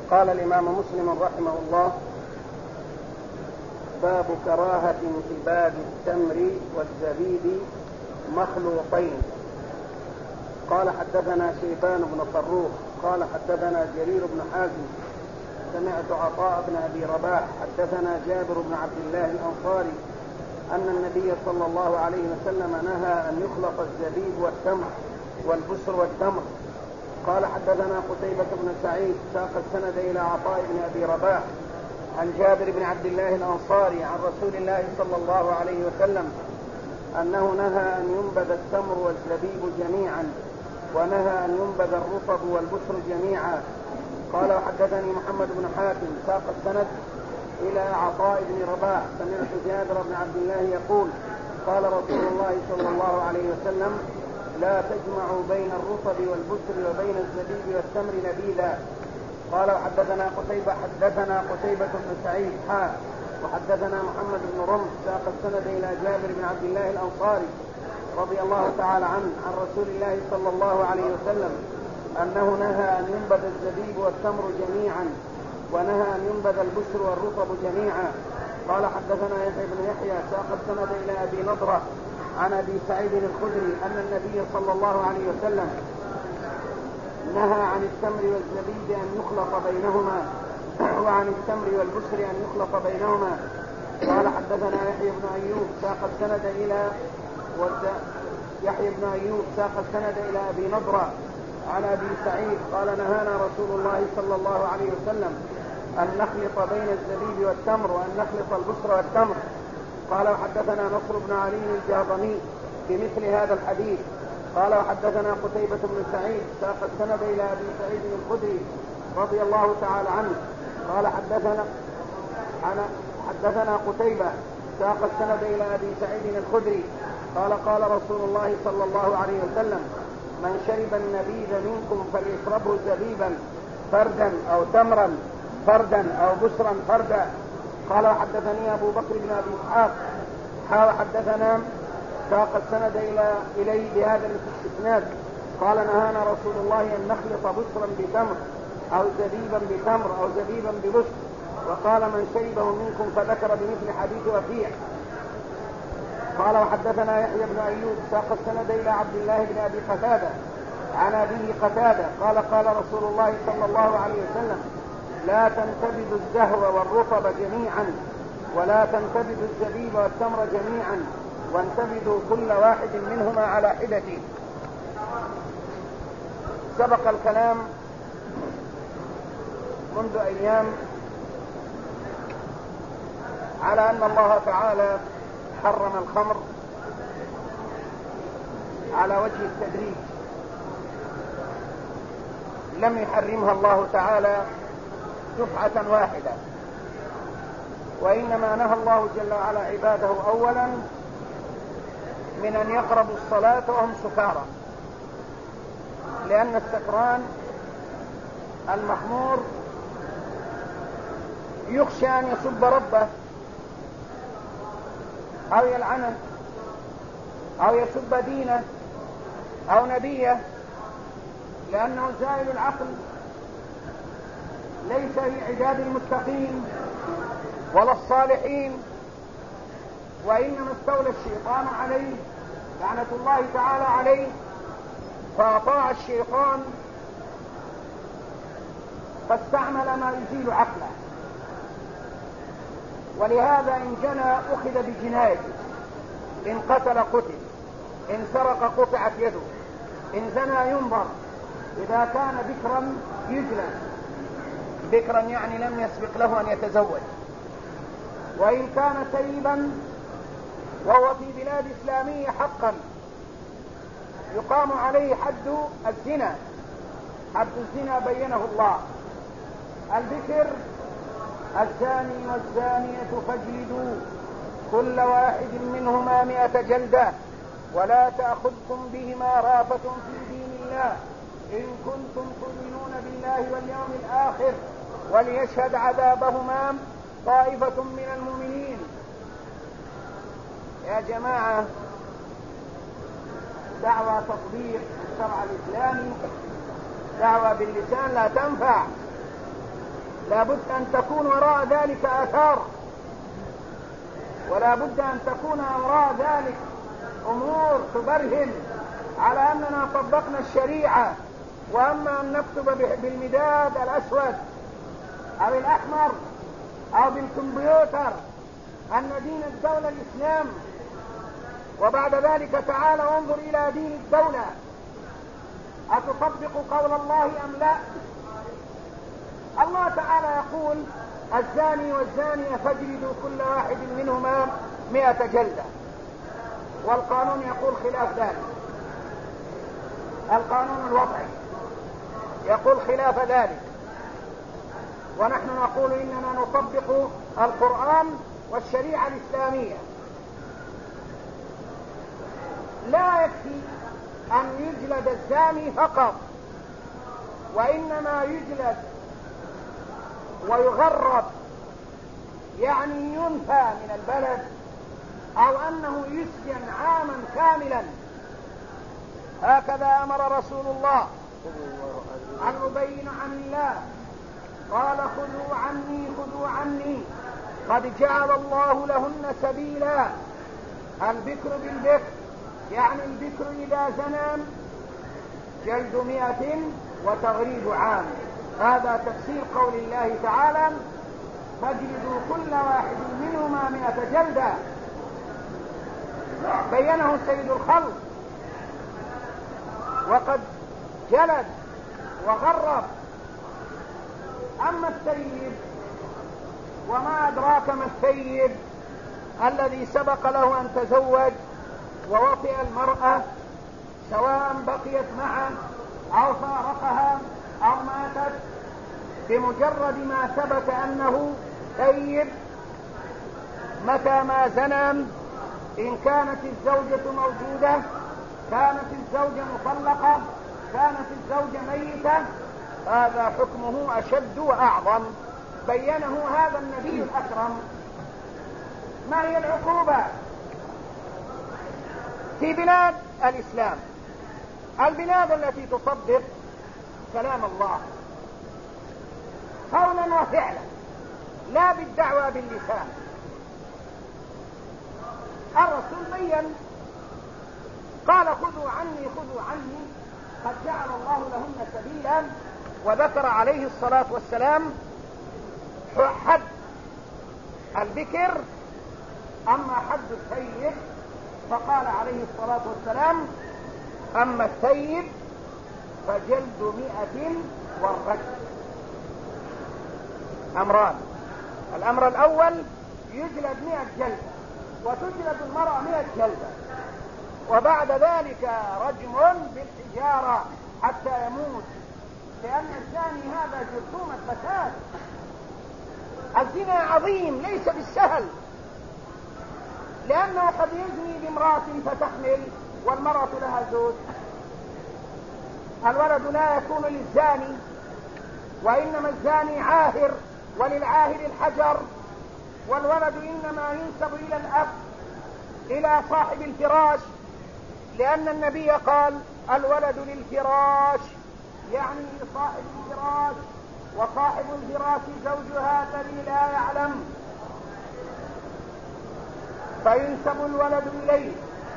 قال الإمام مسلم رحمه الله: باب كراهة انتباد التمر والزبيب مخلوطين. قال: حدثنا شيبان بن فروخ قال: حدثنا جرير بن حازم سمعت عطاء بن أبي رباح حدثنا جابر بن عبد الله الأنصاري أن النبي صلى الله عليه وسلم نهى أن يخلط الزبيب والتمر والبسر والتمر. قال: حدثنا قتيبة بن سعيد ساق السند إلى عطاء بن أبي رباح عن جابر بن عبد الله الأنصاري عن رسول الله صلى الله عليه وسلم أنه نهى أن ينبذ التمر والزبيب جميعا، ونهى أن ينبذ الرطب والبسر جميعا. قال: وحدثني محمد بن حاتم ساق السند إلى عطاء بن رباح سمعت جابر بن عبد الله يقول: قال رسول الله صلى الله عليه وسلم: لا تجمعوا بين الرطب والبسر وبين الزبيب والتمر نبيذا. قال: وحدثنا قتيبة بن سعيد وحدثنا محمد بن رمح ساق السند إلى جابر بن عبد الله الأنصاري رضي الله تعالى عنه عن رسول الله صلى الله عليه وسلم أنه نهى أن ينبذ الزبيب والتمر جميعا، ونهى أن ينبذ البسر والرطب جميعا. قال: حدثنا يحيى بن يحيى ساق السند إلى أبي نضرة عن أبي سعيد الخدري أن النبي صلى الله عليه وسلم نهى عن التمر والزبيب أن يخلط بينهما، وعن التمر والبسر أن يخلط بينهما. قال: حدثنا يحيى بن أيوب ساق السند إلى أبي نضرة عن أبي سعيد قال: نهانا رسول الله صلى الله عليه وسلم أن نخلط بين الزبيب والتمر وأن نخلط البسر والتمر. قال: وحدثنا نصر بن علي الجهضمي بمثل هذا الحديث. قال: وحدثنا قتيبة بن سعيد ساق السند إلى أبي سعيد الخدري رضي الله تعالى عنه قال: حدثنا قتيبة ساق السند إلى أبي سعيد الخدري قال: قال رسول الله صلى الله عليه وسلم: من شرب النبيذ منكم فليشربه زبيبا فردا أو تمرا فردا أو بسرا فردا. قال: وحدثني أبو بكر بن أبي إسحاق حدثنا ساق السند إليه بهذا الاستسناد قال: نهانا رسول الله أن نخلط بسرا بتمر أو زبيبا بتمر أو زبيبا ببسر. وقال: من شربه منكم، فذكر بمثل حديث وفيع. قال: وحدثنا يحيى بن أيوب ساق السند إلى عبد الله بن أبي قتادة عن أبيه قتادة قال: قال رسول الله صلى الله عليه وسلم: لا تنتبذوا الزهو والرطب جميعا، ولا تنتبذوا الزبيب والتمر جميعا، وانتبذوا كل واحد منهما على حدته. سبق الكلام منذ أيام على أن الله تعالى حرم الخمر على وجه التدريج، لم يحرمها الله تعالى دفعة واحدة، وإنما نهى الله جل وعلا عباده أولا من أن يقربوا الصلاة وهم سكارى، لأن السكران المخمور يخشى أن يسب ربه أو يلعنه أو يسب دينه أو نبيه، لأنه زائل العقل، ليس في عداد المتقين ولا الصالحين، وإنما استولى الشيطان عليه لعنة الله تعالى عليه، فأطاع الشيطان فاستعمل ما يزيل عقله، ولهذا إن جنى أخذ بجنايته، إن قتل قتل، إن سرق قطعت يده، إن زنى ينظر، إذا كان بكرا يجلد، بكرا يعني لم يسبق له أن يتزوج، وإن كان سيبا وهو في بلاد إسلامية حقا يقام عليه حد الزنا، حد الزنا بينه الله. البكر: الزاني والزانية فاجلدوا كل واحد منهما 100 جلدة، ولا تأخذكم بهما رأفة في دين الله إن كنتم تؤمنون بالله واليوم الآخر، وليشهد عذابهما طائفة من المؤمنين. يا جماعة، دعوة تطبيق الشرع الإسلامي، دعوة باللسان لا تنفع، لابد أن تكون وراء ذلك آثار، ولا بد أن تكون وراء ذلك أمور تبرهن على أننا طبقنا الشريعة. وأما أن نكتب بالمداد الأسود أو الأحمر أو بالكمبيوتر أن دين الدولة الإسلام، وبعد ذلك تعالى انظر إلى دين الدولة أتطبق قول الله أم لا؟ الله تعالى يقول الزاني والزانية فاجلدوا كل واحد منهما 100 جلدة، والقانون يقول خلاف ذلك. القانون الوضعي يقول خلاف ذلك، ونحن نقول إننا نطبق القرآن والشريعة الإسلامية. لا يكفي أن يجلد الزاني فقط، وإنما يجلد ويغرب، يعني ينفى من البلد، أو أنه يسجن عاما كاملا. هكذا أمر رسول الله عن أبين عن الله قال خذوا عني خذوا عني قد جعل الله لهن سبيلا. البكر بالبكر، يعني البكر إذا زنى جلد 100 وتغريب عام. هذا تفسير قول الله تعالى فاجلدوا كل واحد منهما 100 جلدة، بينه سيد الخلق، وقد جلد وغرب. أما الثيب، وما أدراك ما الثيب؟ الذي سبق له أن تزوج ووطئ المرأة، سواء بقيت معه أو فارقها أو ماتت، بمجرد ما ثبت أنه ثيب متى ما زنى، إن كانت الزوجة موجودة، كانت الزوجة مطلقة، كانت الزوجة ميتة، هذا حكمه أشد وأعظم، بينه هذا النبي الأكرم. ما هي العقوبة في بلاد الإسلام، البلاد التي تصدق كلام الله قولا وفعلا، لا بالدعوى باللسان؟ الرسول بين قال خذوا عني خذوا عني قد جعل الله لهن سبيلا، وذكر عليه الصلاة والسلام حد البكر. أما حد الثيب فقال عليه الصلاة والسلام أما الثيب فجلد 100 والرجم. أمران: الأمر الأول يجلد 100 جلدة، وتجلد المرأة 100 جلدة، وبعد ذلك رجم بالحجارة حتى يموت، لأن الزاني هذا جرثومة فساد. الزنا عظيم ليس بالسهل، لأنه قد يزني بامرأة فتحمل والمرأة لها زوج. الولد لا يكون للزاني، وإنما الزاني عاهر، وللعاهر الحجر، والولد إنما ينسب إلى الأب، إلى صاحب الفراش، لأن النبي قال الولد للفراش، يعني لصاحب الفراش، وصاحب الفراش زوجها الذي لا يعلم، فينسب الولد إليه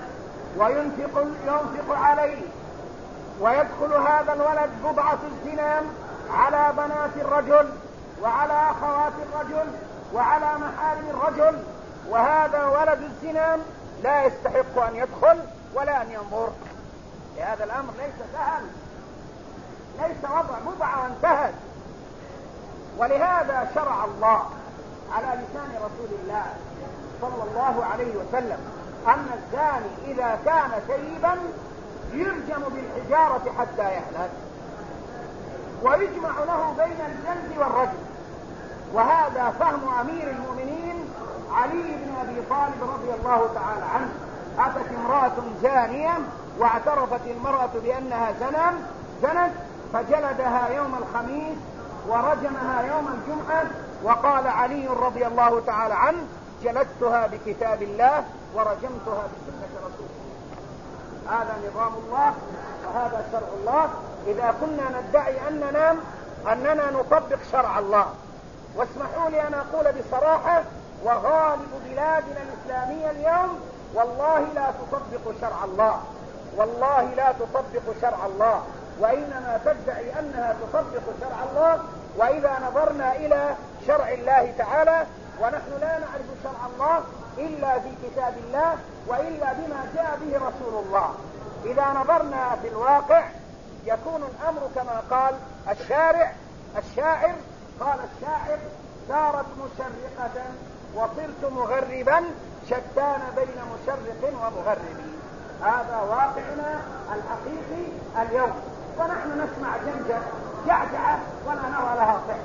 وينفق عليه، ويدخل هذا الولد بضعة الزنا على بنات الرجل وعلى أخوات الرجل وعلى محارم الرجل، وهذا ولد الزنا لا يستحق أن يدخل ولا أن ينظر. لهذا الأمر ليس سهل، ليس وضع بضعة وانتهت. ولهذا شرع الله على لسان رسول الله صلى الله عليه وسلم أن الزاني إذا كان ثيبا يرجم بالحجارة حتى يهلك، ويجمع له بين الجلد والرجم. وهذا فهم أمير المؤمنين علي بن أبي طالب رضي الله تعالى عنه. أتت امرأة زانية واعترفت المرأة بأنها زنت، فجلدها يوم الخميس ورجمها يوم الجمعة، وقال علي رضي الله تعالى عنه جلدتها بكتاب الله ورجمتها بسنة رسول الله. هذا نظام الله وهذا شرع الله. إذا كنا ندعي أننا نطبق شرع الله واسمحوا لي أن أقول بصراحة، وغالب بلادنا الإسلامية اليوم والله لا تطبق شرع الله، والله لا تطبق شرع الله، وإنما تدعي أنها تطبق شرع الله. وإذا نظرنا إلى شرع الله تعالى، ونحن لا نعرف شرع الله إلا في كتاب الله وإلا بما جاء به رسول الله، إذا نظرنا في الواقع يكون الأمر كما قال الشاعر قال الشاعر: سارت مشرقة وصرت مغربا، شتان بين مشرق ومغرب. هذا واقعنا الحقيقي اليوم، ونحن نسمع جعجعة ولا نرى لها صحة.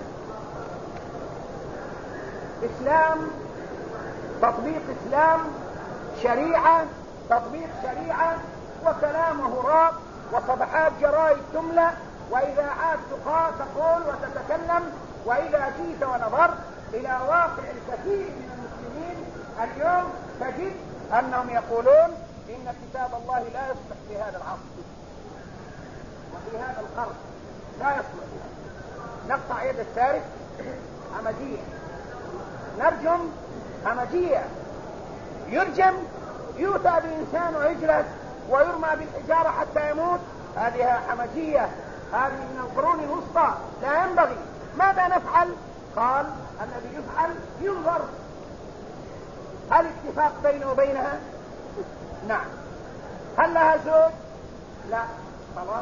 إسلام، تطبيق إسلام، شريعة، تطبيق شريعة، وكلامه راق، وصفحات جرائد تملأ، وإذاعات تقول وتتكلم. وإذا جيت ونظرت إلى واقع الكثير من المسلمين اليوم تجد أنهم يقولون إن كتاب الله لا يصلح في هذا العصر وفي هذا القرن، لا يصلح. نقطع يد السارق همجية، نرجم همجية، يرجم، يؤتى بإنسان ويجلس ويرمى بالحجارة حتى يموت، هذه همجية، هذه من القرون الوسطى، لا ينبغي. ماذا نفعل؟ قال الذي يفعل ينظر هل اتفاق بينه وبينها؟ نعم. هل لها زوج؟ لا، خلاص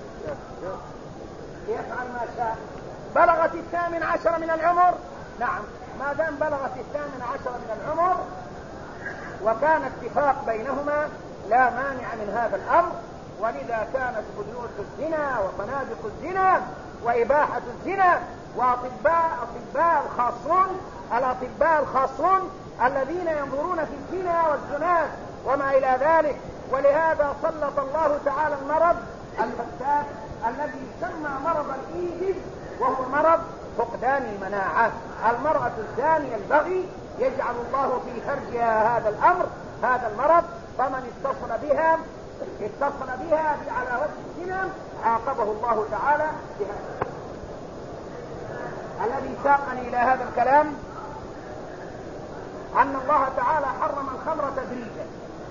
يفعل ما شاء. بلغت 18 من العمر؟ نعم، ما دام بلغت 18 من العمر وكان اتفاق بينهما لا مانع من هذا الأمر. ولذا كانت بيوت الزنا وفنادق الزنا وإباحة الزنا وأطباء الأطباء الخاصون الذين ينظرون في الزنا والزنات وما إلى ذلك. ولهذا سلط الله تعالى المرض الفتاك الذي يسمى مرض الإيدز، وهو مرض فقدان المناعة. المرأة الزانية البغي يجعل الله في فرجها هذا المرض، فمن اتصل بها على وجه الزنا عاقبه الله تعالى بهذا. الذي ساقني إلى هذا الكلام أن الله تعالى حرم الخمر تدريجا،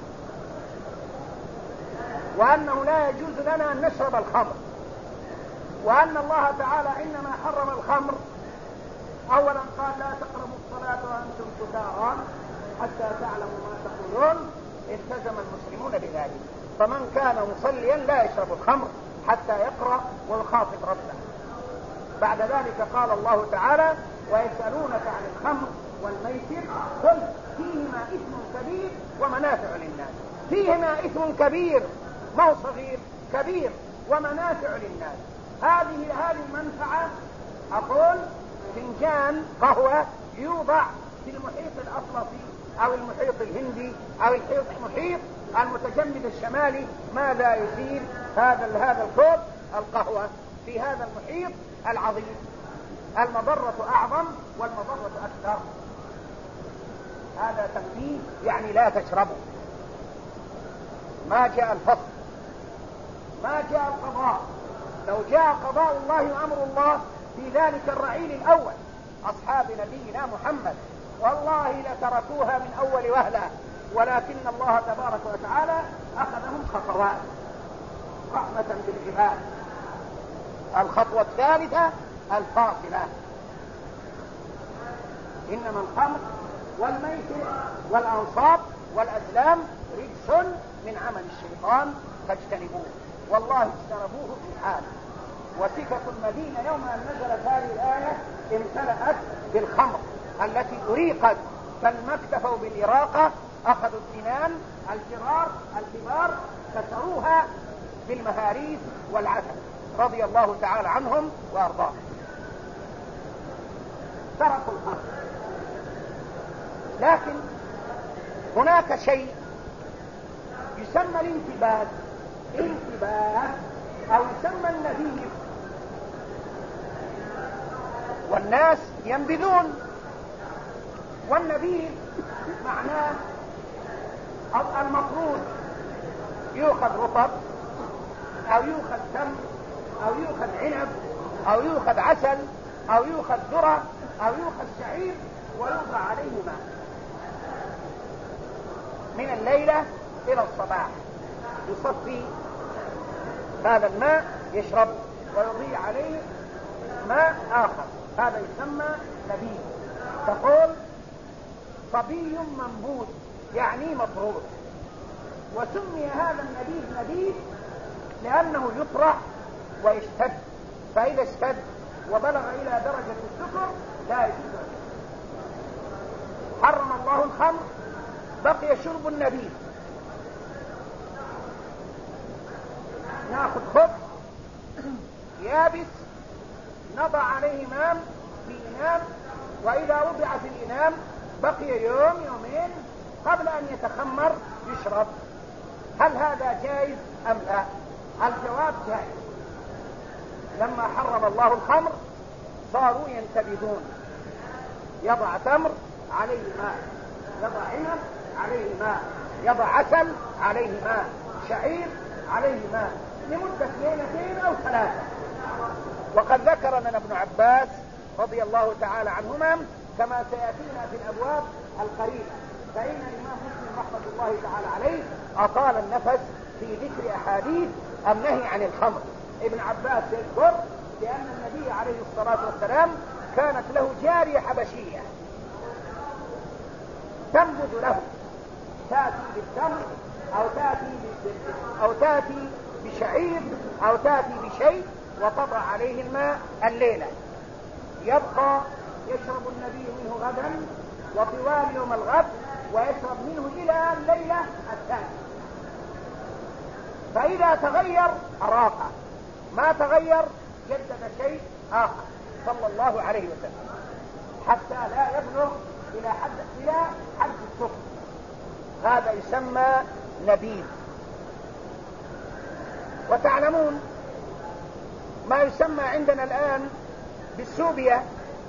وأنه لا يجوز لنا أن نشرب الخمر، وأن الله تعالى إنما حرم الخمر أولا قال: لا تقربوا الصلاة وأنتم سكارى حتى تعلموا ما تقولون. التزم المسلمون بذلك، فمن كان مصليا لا يشرب الخمر حتى يقرأ ويخاطب ربه. بعد ذلك قال الله تعالى: ويسألونك عن الخمر والميسر قل فيهما إثم كبير ومنافع للناس. فيهما إثم كبير، ما هو صغير، كبير، ومنافع للناس. هذه المنفعة، أقول فنجان قهوة يوضع في المحيط الأطلسي أو المحيط الهندي أو المحيط المتجمد الشمالي، ماذا يثير هذا الكوب القهوة في هذا المحيط العظيم؟ المضرة أعظم والمضرة أكثر. هذا تنبيه، يعني لا تشربوا. ما جاء الفصل، ما جاء القضاء. لو جاء قضاء الله وأمر الله في ذلك الرعيل الأول أصحاب نبينا محمد، والله لتركوها من أول وهلة، ولكن الله تبارك وتعالى أخذهم خطوات رحمة بالعباد. الخطوة الثالثة الفاصلة: إنما الخمر والميسر والأنصاب والأزلام رجس من عمل الشيطان فاجتنبوه. والله اجتنبوه في الحال. وسكة المدينة يوم أن نزلت هذه الآية امتلأت بالخمر التي أريقت، فلما اكتفوا بالإراقة أخذوا السنان الكبار كسروها بالمهاريس والعسل، رضي الله تعالى عنهم وأرضاهم. تركوا الخمر. لكن هناك شيء يسمى الانتباه أو يسمى النبيذ، والناس ينبذون. والنبيذ معناه المفروض يؤخذ رطب أو يؤخذ تمر أو يؤخذ عنب أو يؤخذ عسل أو يؤخذ ذرة أو يؤخذ شعير ويوضع عليه ماء من الليلة إلى الصباح، يصفي هذا الماء يشرب ويضيع عليه ماء آخر، هذا يسمى نبيذ. تقول صبي منبوذ يعني مطرود. وسمي هذا النبيذ نبيذ لأنه يطرح ويشتد، فإذا اشتد وبلغ إلى درجة السكر لا يجوز. حرم الله الخمر، بقي شرب النبيذ. ناخذ خبز يابس نضع عليه ماء في إناء، وإذا وضع في الإناء بقي يوم يومين قبل أن يتخمر يشرب. هل هذا جائز أم لا؟ الجواب جائز. لما حرم الله الخمر صاروا ينتبذون، يضع تمر عليه ماء، يضع عنب عليه ماء، يضع عسل عليه ماء، شعير عليه ماء لمدة ليلتين أو ثلاثة. وقد ذكر لنا ابن عباس رضي الله تعالى عنهما كما سيأتينا في الأبواب القريبة، فإن الإمام مسلم رحمة الله تعالى عليه أطال النفس في ذكر أحاديث النهي عن الخمر. ابن عباس يذكر لأن النبي عليه الصلاة والسلام كانت له جارية حبشية تنبذ له، تأتي بالتمر أو تأتي بشعير أو تأتي بشيء وتضع عليه الماء الليلة، يبقى يشرب النبي منه غدا وطوال يوم الغد، ويشرب منه إلى الليلة الثانية. فإذا تغير أراقه، ما تغير جدد شيء آخر صلى الله عليه وسلم حتى لا يبلغ إلى حد السكر. هذا يسمى نبيذ. وتعلمون ما يسمى عندنا الآن بالسوبيا،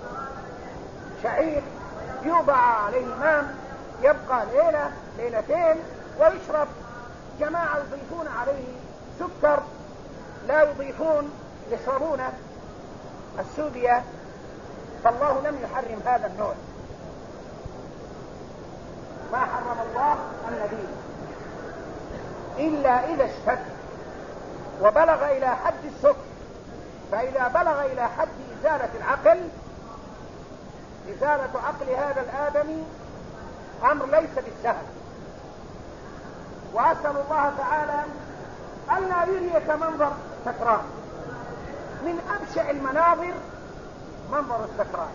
شعير يوضع عليه ماء يبقى ليلة ليلتين ويشرب. جماعة يضيفون عليه سكر، لا يضيفون، يشربون السوبيا. فالله لم يحرم هذا النوع. ما حرم الله النبيذ إلا إذا اشتد وبلغ إلى حد السكر. فإذا بلغ إلى حد إزالة العقل، إزالة عقل هذا الآدمي أمر ليس بالسهل. وأسأل الله تعالى ألا يريك منظر سكران. من أبشع المناظر منظر السكران،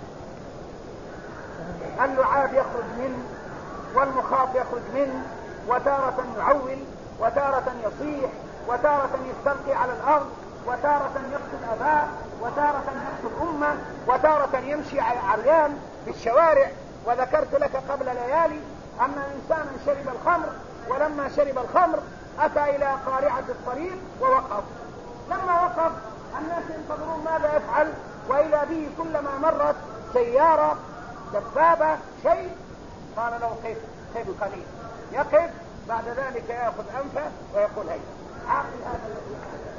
اللعاب يخرج منه والمخاط يخرج منه، وتارة يعول وتارة يصيح وتارة يستلقي على الأرض وتارة يقتل أباه وتارة يقتل أمه وتارة يمشي عريان في الشوارع. وذكرت لك قبل ليالي أن إنسانا شرب الخمر، ولما شرب الخمر أتى إلى قارعة الطريق ووقف. لما وقف الناس ينتظرون ماذا يفعل، وإلى به كلما مرت سيارة دبابة شيء قال له قف قليل، يقف، بعد ذلك يأخذ أنفه ويقول هيا عاقل هذا الذي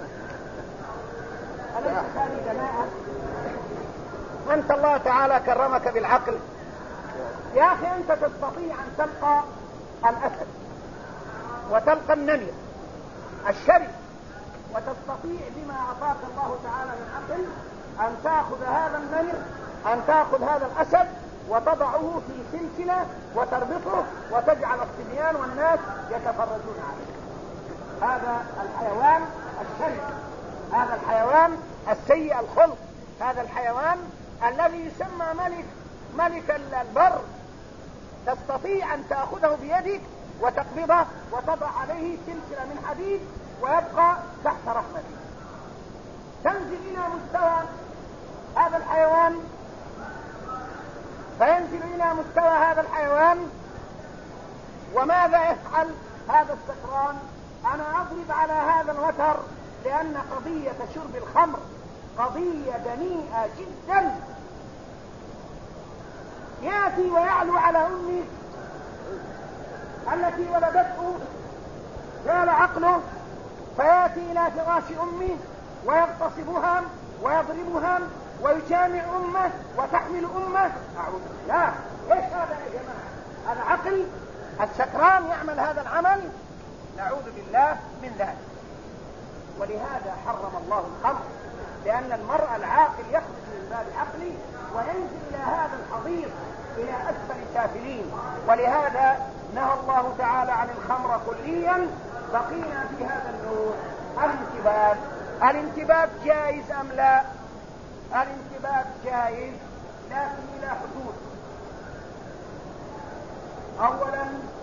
أليس هذه دناءة؟ أنت الله تعالى كرمك بالعقل يا أخي. أنت تستطيع أن تلقى الأسد وتلقى النمر الشرس، وتستطيع بما أعطاك الله تعالى من عقل أن تأخذ هذا النمر، أن تأخذ هذا الأسد وتضعه في سلسلة وتربطه وتجعل الصبيان والناس يتفرجون عليه. هذا الحيوان الشرس، هذا الحيوان السيء الخلق، هذا الحيوان الذي يسمى ملك البر. تستطيع أن تأخذه بيدك وتقبضه وتضع عليه سلسلة من حديد ويبقى تحت رحمتك. تنزل إلى مستوى هذا الحيوان، فينزل إلى مستوى هذا الحيوان. وماذا يفعل هذا السكران؟ أنا أضرب على هذا الوتر لأن قضية شرب الخمر قضية دنيئة جدا. يأتي ويعلو على أمي التي ولدته زال عقله، فيأتي إلى فراش أمي ويغتصبها ويضربها ويجامع أمة وتحمل أمة. أعوذ بالله، إيش هذا يا جماعة؟ هذا عقل؟ السكران يعمل هذا العمل؟ نعوذ بالله من ذلك. ولهذا حرم الله الخمر، لأن المرء العاقل يخرج من باب عقله وينزل إلى هذا الحضيض، إلى أسفل سافلين. ولهذا نهى الله تعالى عن الخمر كليا. بقينا في هذا النوع الانتباب. الانتباب جائز أم لا؟ الانتباب جائز لكن إلى حدود. أولا،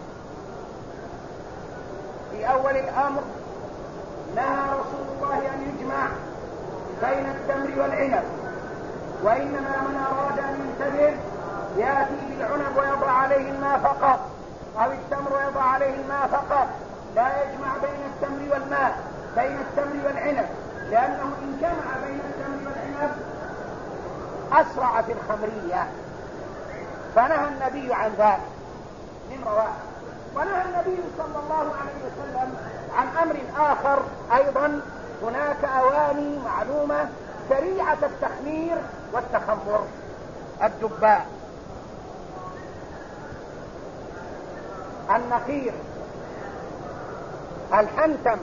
في أول الأمر نهى رسول الله أن يجمع بين التمر والعنب، وإنما من أراد أن ينتبه يأتي بالعنب ويضع عليه الماء فقط، أو التمر ويضع عليه الماء فقط، لا يجمع بين التمر والماء، بين التمر والعنب، لأنه إن جمع بين التمر والعنب أسرع في الخمرية، فنهى النبي عن ذلك من رواه. ونهى النبي صلى الله عليه وسلم عن أمر آخر أيضا. هناك أواني معلومة سريعة التخمير والتخمر: الدباء، النقير، الحنتم،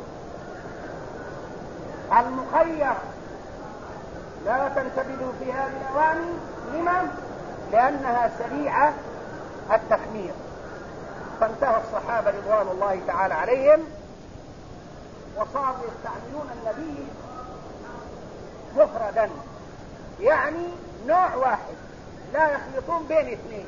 المخير، لا تنتبذوا في هذه الأواني. لمن؟ لأنها سريعة التخمير. فانتهى الصحابة رضوان الله تعالى عليهم وصاروا يستعملون النبيذ مفردا، يعني نوع واحد، لا يخلطون بين اثنين.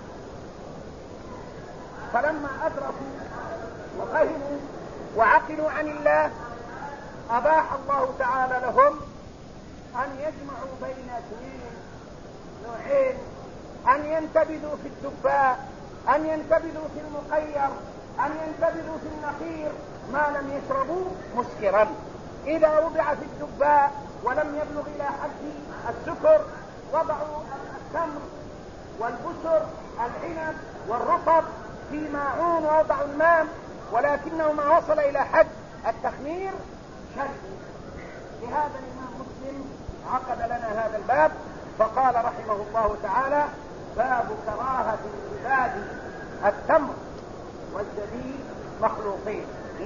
فلما أدركوا وفهموا وعقلوا عن الله أباح الله تعالى لهم أن يجمعوا بين اثنين نوعين، أن ينتبذوا في الدباء، أن ينتبذوا في المخير، أن ينتبذوا في النقير ما لم يشربوا مسكرا. إذا وضع في الدباء ولم يبلغ إلى حد السكر وضعوا التمر والبسر العنب والرطب في ماعون ووضعوا الماء، ولكنه ما وصل إلى حد التخمير شربوا. لهذا الإمام مسلم عقد لنا هذا الباب فقال رحمه الله تعالى: باب كراهة انتباذ التمر والزبيب مخلوطين.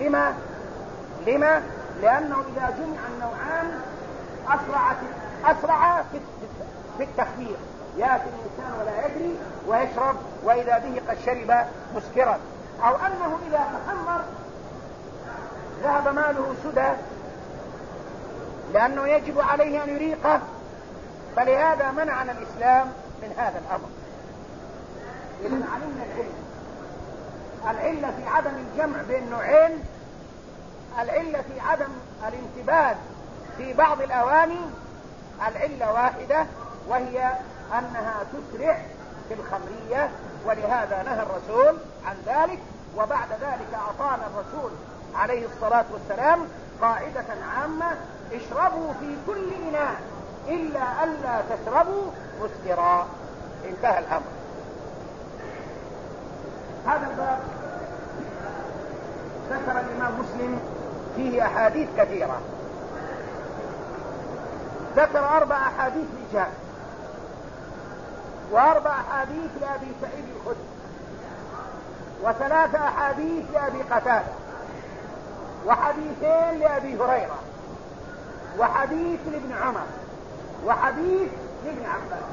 لما؟ لأنه إذا جمع النوعان أسرع في التخمير، يأتي الإنسان ولا يدري ويشرب وإذا به قد شرب مسكرا، أو أنه إذا تخمر ذهب ماله سدى لأنه يجب عليه أن يريقه. فلهذا منعنا الإسلام من هذا الأمر. إذن علمنا العلة في عدم الجمع بين نوعين، العلة في عدم الانتباه في بعض الأواني العلة واحدة، وهي أنها تسرع في الخمرية، ولهذا نهى الرسول عن ذلك. وبعد ذلك أعطانا الرسول عليه الصلاة والسلام قاعدة عامة: اشربوا في كل إناء إلا ألا تشربوا مسكرا. انتهى الأمر. هذا الباب ذكر الإمام مسلم فيه أحاديث كثيرة. ذكر 4 أحاديث لجابر، و4 أحاديث لأبي سعيد الخدري، و3 أحاديث لأبي قتادة، وحديثين لأبي هريرة، وحديث لابن عمر، وحديث لابن عباس.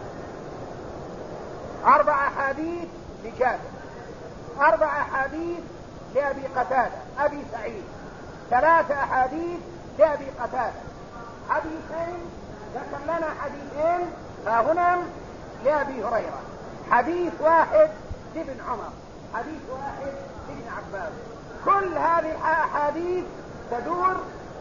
4 أحاديث لجابر، 4 أحاديث لأبي قتادة أبي سعيد، 3 أحاديث لأبي قتادة، حديثين ذكر لنا حديثين هنا لأبي هريرة، حديث واحد لابن عمر، حديث واحد لابن عباس. كل هذه الأحاديث تدور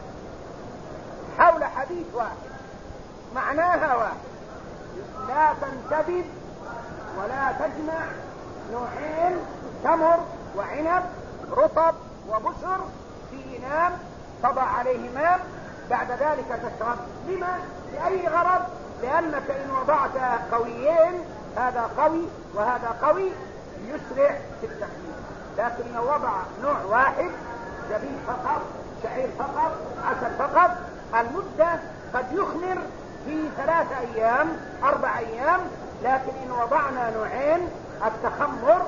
حول حديث واحد، معناها واحد: لا تنتبذ ولا تجمع نوعين تمر وعنب رطب وبسر في إناء، تضع عليه ماء، بعد ذلك تشرب. لما؟ لأي غرض؟ لأنك إن وضعت قويين، هذا قوي وهذا قوي، يسرع في التخمير. لكن لو وضع نوع واحد، زبيب فقط، شعير فقط، عسل فقط، المدة قد يخمر في 3 أيام 4 أيام. لكن إن وضعنا نوعين، التخمر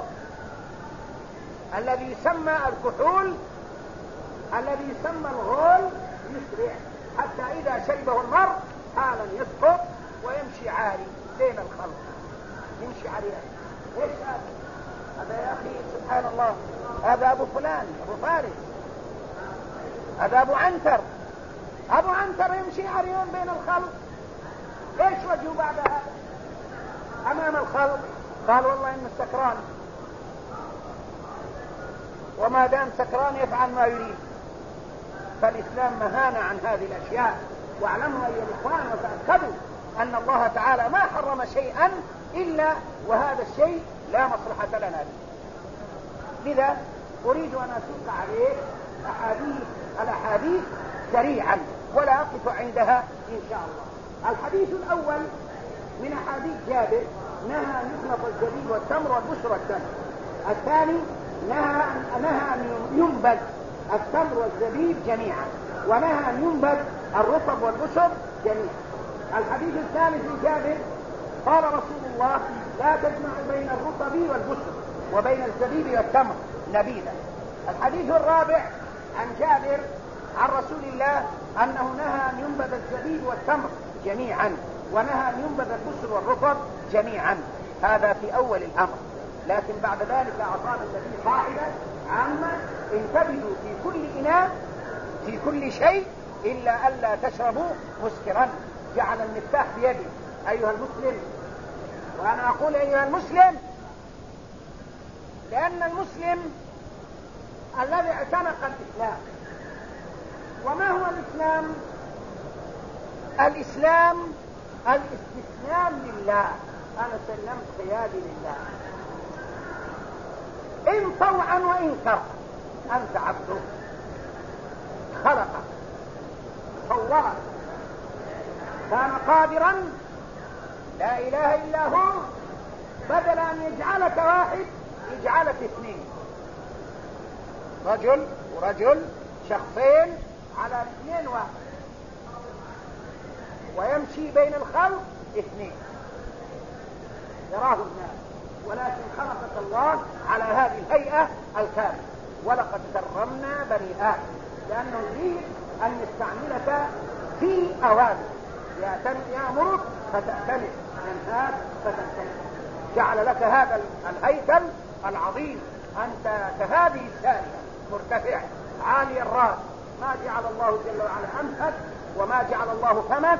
الذي يسمى الكحول، الذي يسمى الغول، يسرع حتى إذا شربه المرء حالا يسقط ويمشي عاري بين الخلق، يمشي عريان. ايش هذا يا اخي؟ سبحان الله، هذا ابو فلان، ابو فارس، هذا ابو عنتر. ابو عنتر يمشي عريان بين الخلق، ايش وجهه بعد هذا امام الخلق؟ قال والله انه سكران، وما دام سكران يفعل ما يريد. فالاسلام نهانا عن هذه الاشياء. واعلموا ايها الاخوان وتاكدوا ان الله تعالى ما حرم شيئا الا وهذا الشيء لا مصلحة لنا به. لذا اريد ان اسوق عليك الاحاديث سريعا ولا اقف عندها ان شاء الله. الحديث الاول من احاديث جابر نهى ان يخلط الزبيب والتمر والبشر والتمر. الثاني نهى ان ينبذ التمر والزبيب جميعا، ونهى ان ينبذ الرطب والبشر جميعا. الحديث الثالث لجابر قال رسول الله لا تجمع بين الرطب والبشر وبين الزبيب والتمر نبيذا. الحديث الرابع عن جابر عن رسول الله انه نهى ان ينبذ الزبيب والتمر جميعا، ونهى ان ينبذ البشر والرطب جميعا. هذا في اول الامر. لكن بعد ذلك اعطانا النبي قاعده عامه: انتبهوا في كل اناء في كل شيء الا الا تشربوا مسكرا. جعل المفتاح بيدي ايها المسلم، وانا اقول ايها المسلم لان المسلم الذي اعتنق الاسلام. وما هو الاسلام؟ الاسلام الاستسلام لله. انا سلمت قيادي لله ان طوعا وان كرها. انت عبده، خلقك، صورك، كان قادرا لا اله الا هو، بدل ان يجعلك واحد يجعلك 2، رجل ورجل، شخصين على 2 واحد، ويمشي بين الخلق 2 يراه الناس. ولكن خلقك الله على هذه الهيئة الكاملة. ولقد كرمنا بني آدم، لأنه يريد أن يستعملك في أوامر. يأمرك فتأتمر، ينهاك فتأتمر. جعل لك هذا الهيكل العظيم. أنت كهذه السارية مرتفع عالي الرأس. ما جعل الله جل وعلا أنفك، وما جعل الله فمك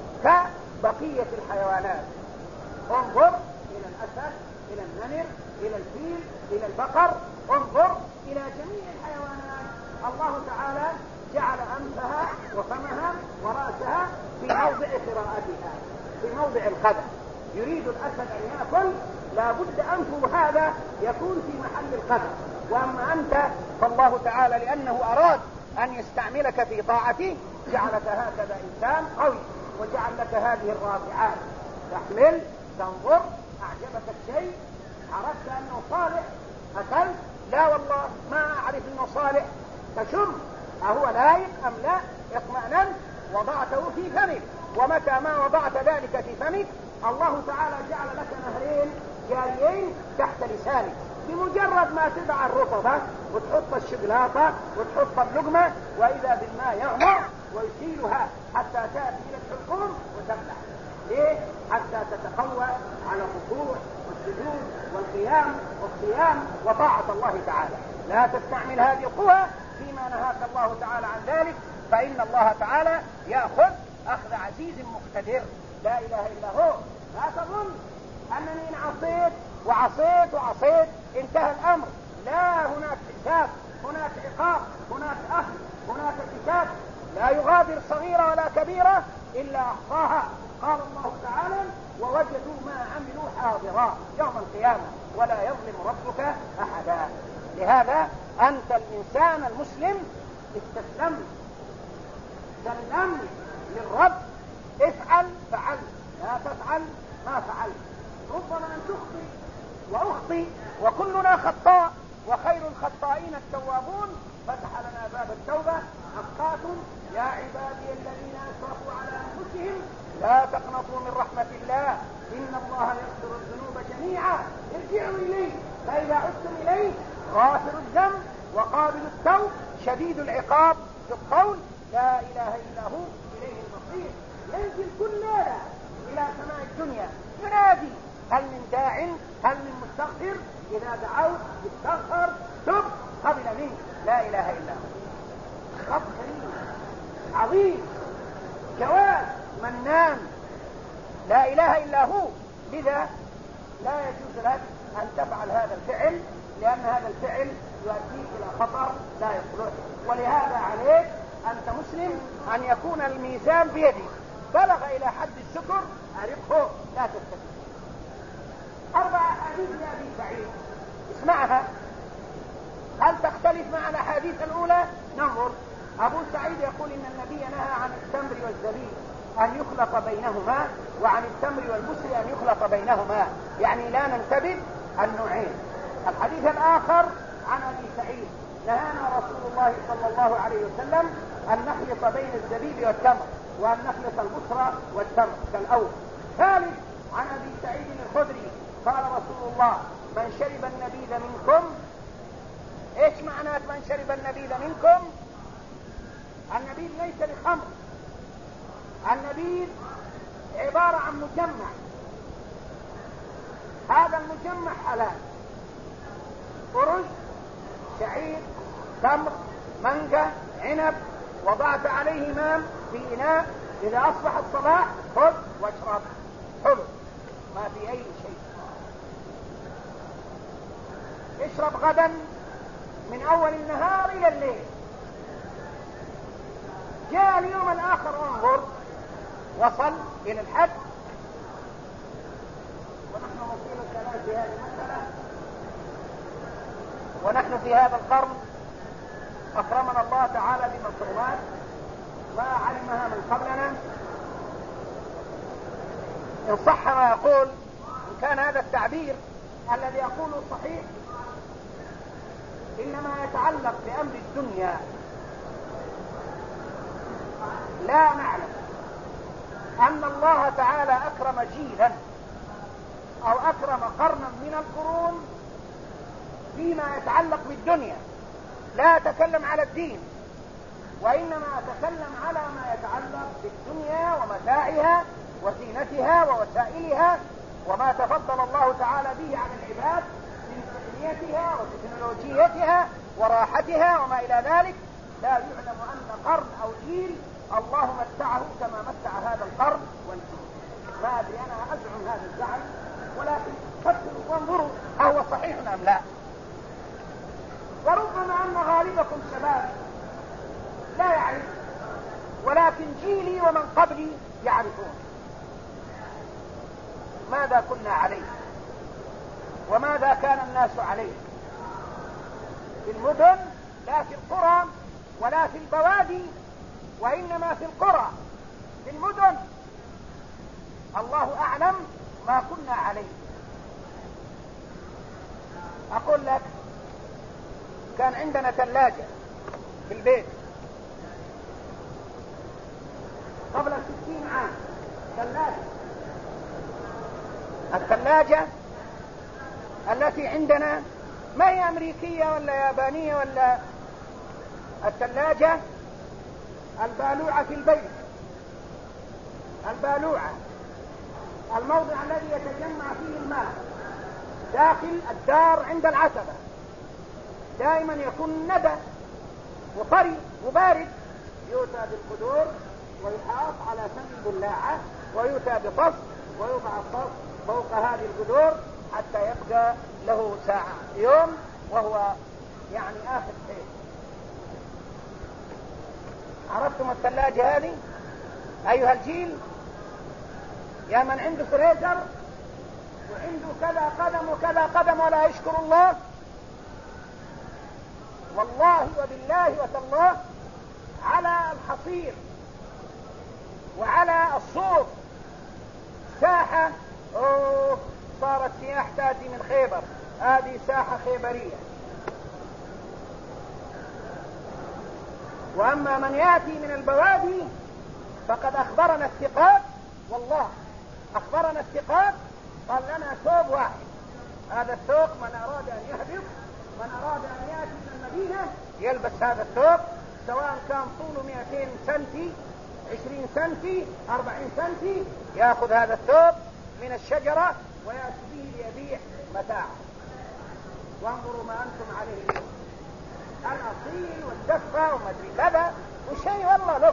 كبقية الحيوانات. انظر إلى الأسد، إلى النمر، إلى الفيل، إلى البقر، انظر إلى جميع الحيوانات. الله تعالى جعل أنفها وفمها ورأسها في موضع قراءتها، في موضع القدم. يريد الأسد أن يأكل، لا بد أنفه هذا يكون في محل القدم. وأما أنت فالله تعالى لأنه أراد أن يستعملك في طاعته جعلك هكذا إنسان قوي، وجعل لك هذه الرافعات. تحمل، تنظر، أعجبك الشيء، عرفت أنه صالح، أكلت، لا والله ما أعرف أنه صالح، تشم أهو لايق أم لا، اطمئننت، وضعته في فمك. ومتى ما وضعت ذلك في فمك الله تعالى جعل لك نهرين جاريين تحت لسانك. بمجرد ما تضع الرطبة وتحط الشوكولاتة وتحط اللقمة، وإذا بالماء يغمر ويشيلها حتى تأتي إلى الحلقوم وتبلع. ليه؟ حتى تتقوى على الركوع والسجود والقيام والصيام وطاعة الله تعالى. لا تستعمل هذه القوى فيما نهاك الله تعالى عن ذلك، فإن الله تعالى يأخذ أخذ عزيز مقتدر. لا إله إلا هو. لا تظن أنني إن عصيت وعصيت وعصيت انتهى الأمر. لا، هناك حساب، هناك عقاب، هناك أخذ، هناك كتاب لا يغادر صغيرة ولا كبيرة إلا أحصاها. قال الله تعالى ووجدوا ما عملوا حاضرا يوم القيامة ولا يظلم ربك أحدا. لهذا أنت الإنسان المسلم استسلم، سلم للرب. افعل فعل، لا تفعل ما فعل. ربما أن تخطئ وأخطئ، وكلنا خطاء، وخير الخطائين التوابون. فتح لنا باب التوبة. أخطأتم يا عبادي الذين أسرفوا على أنفسهم لا تقنطوا من رحمة الله إن الله يغفر الذنوب جميعا ارجعوا إليه فإذا عدتم إليه غافر الذنب وقابل التوب شديد العقاب في القول لا إله إلا هو إليه المصير. ينزل كل ليلة إلى سماء الدنيا ينادي هل من داع هل من مستغفر؟ إذا دعوت استغفر تب قبل منك لا إله إلا هو. خط كريم عظيم جواد منان لا إله إلا هو. لذا لا يجوز لك أن تفعل هذا الفعل لأن هذا الفعل يؤديك إلى خطر لا يصلح. ولهذا عليك أنت مسلم أن يكون الميزان بيدك بلغ إلى حد الشكر أرقه لا تستفيد. 4 أحاديث لأبي سعيد اسمعها هل تختلف مع الأحاديث الأولى؟ ننظر. أبو سعيد يقول إن النبي نهى عن التمر والزبيب أن يخلط بينهما وعن التمر والبسر أن يخلط بينهما، يعني لا ننتبه النوعين. الحديث الآخر عن أبي سعيد نهانا رسول الله صلى الله عليه وسلم أن نخلط بين الزبيب والتمر وأن نخلط البسر والتمر كالأول. ثالث عن أبي سعيد الخدري قال رسول الله من شرب النبيذ منكم. ايش معنى من شرب النبيذ منكم؟ النبيذ ليس بخمر، النبيذ عبارة عن مجمع، هذا المجمع حلال، أرز شعير تمر مانجا عنب، وضعت عليه ماء في إناء، إذا أصبح الصباح خذ واشرب حلو ما في أي شيء. اشرب غدا من أول النهار إلى الليل. جاء اليوم الآخر انظر وصل إلى الحد ونحن نطيل الكلام في هذه المسألة ونحن في هذا القرن أكرمنا الله تعالى بمصروفات ما علمها من قبلنا. إن صح ما يقول إن كان هذا التعبير الذي يقوله صحيح إنما يتعلق بأمر الدنيا. لا نعلم أن الله تعالى أكرم جيلا أو أكرم قرنا من القرون فيما يتعلق بالدنيا. لا أتكلم على الدين وإنما أتكلم على ما يتعلق بالدنيا ومتاعها وزينتها ووسائلها وما تفضل الله تعالى به على العباد من تقنيتها وتكنولوجيتها وراحتها وما إلى ذلك. لا يعلم أن قرن أو جيل الله متعه كما متع هذا القرن والجيل. ما أدري أنا أزعم هذا الزعم ولكن فكروا وانظروا أهو صحيح أم لا. وربما أن غالبكم شباب لا يعرف ولكن جيلي ومن قبلي يعرفون ماذا كنا عليه وماذا كان الناس عليه في المدن لا في القرى ولا في البوادي وإنما في القرى. في المدن الله أعلم ما كنا عليه. أقول لك كان عندنا ثلاجة في البيت قبل 60 عام. الثلاجة التي عندنا ما هي أمريكية ولا يابانية ولا الثلاجة البالوعة في البيت. البالوعة الموضع الذي يتجمع فيه الماء داخل الدار عند العتبة دائما يكون ندى وطري وبارد. يؤتى بالقدور ويحاط على سن البلاعة ويؤتى بطص ويوضع الطص فوق هذه القدور حتى يبقى له ساعة يوم وهو يعني آخر شيء. عرفتم الثلاجة هذه أيها الجيل؟ يا من عنده فريزر وعنده كذا قدم وكذا قدم ولا يشكر الله. والله وبالله وتالله على الحصير وعلى الصوف ساحة صارت سياح تأتي من خيبر. هذه ساحة خيبرية. وأما من يأتي من البوادي فقد أخبرنا الثقات والله أخبرنا الثقات قال لنا ثوب واحد، هذا الثوب من أراد أن يهبط، من أراد أن يأتي من المدينة يلبس هذا الثوب، سواء كان طوله 200 سنتي 20 سنتي 40 سنتي، يأخذ هذا الثوب من الشجرة ويأتي به ليبيع متاعه. وانظروا ما أنتم عليه اليوم، الأصيل والدفة وما أدري كذا وشيء والله لك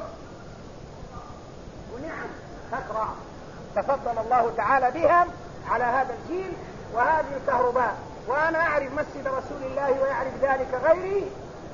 ونعم تكرع تفضل الله تعالى بها على هذا الجيل وهذه الكهرباء. وأنا أعرف مسجد رسول الله ويعرف ذلك غيري،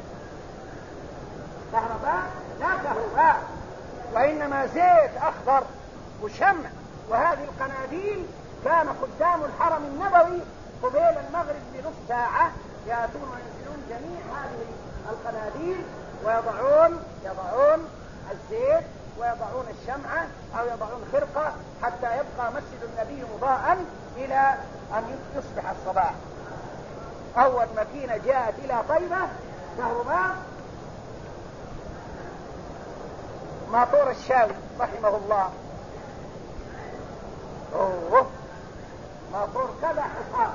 كهرباء لا كهرباء وإنما زيت أخضر وشمع. وهذه القناديل كان خدام الحرم النبوي قبيل المغرب بنصف ساعة يأتون وينزلون جميع هذه القناديل ويضعون الزيت ويضعون الشمعة أو يضعون خرقة حتى يبقى مسجد النبي مضاءً إلى أن يصبح الصباح. أول ماكينة جاءت إلى طيبة كهرباء ماطور الشاوي رحمه الله، ماطور كذا حصار.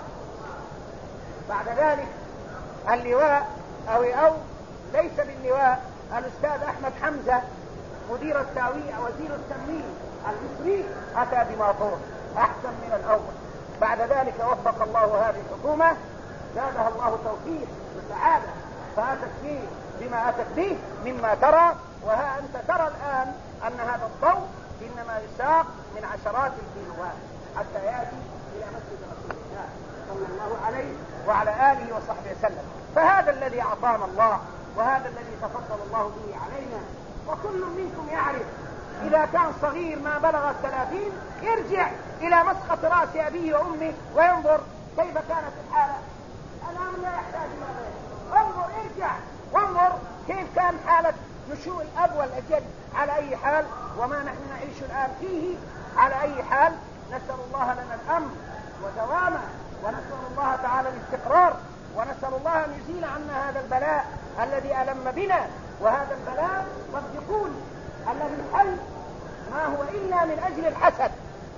بعد ذلك اللواء أو ليس باللواء الأستاذ أحمد حمزة مدير التاوية وزير التموين المصري أتى بماطور أحسن من الأول. بعد ذلك وفق الله هذه الحكومة زادها الله توفيق وسعادة فأتت فيه بما أتت به مما ترى. وها أنت ترى الآن أن هذا الضوء إنما يساق من عشرات الكيلوات حتى يأتي إلى مسجد رسول الله صلى الله عليه وعلى آله وصحبه وسلم. فهذا الذي أعطانا الله وهذا الذي تفضل الله به علينا. وكل منكم يعرف إذا كان صغير ما بلغ 30 يرجع إلى مسقط رأس أبيه وأمه وينظر كيف كانت الحالة. الآن لا يحتاج إلى غيره، انظر ارجع وانظر كيف كان حالة نشوء الأب والأجد على أي حال وما نحن نعيش الآن فيه على أي حال. نسأل الله لنا الأمن ودوامه ونسأل الله تعالى الاستقرار ونسأل الله أن يزيل عنا هذا البلاء الذي ألم بنا. وهذا البلاء صدقوني الذي حل ما هو إلا من أجل الحسد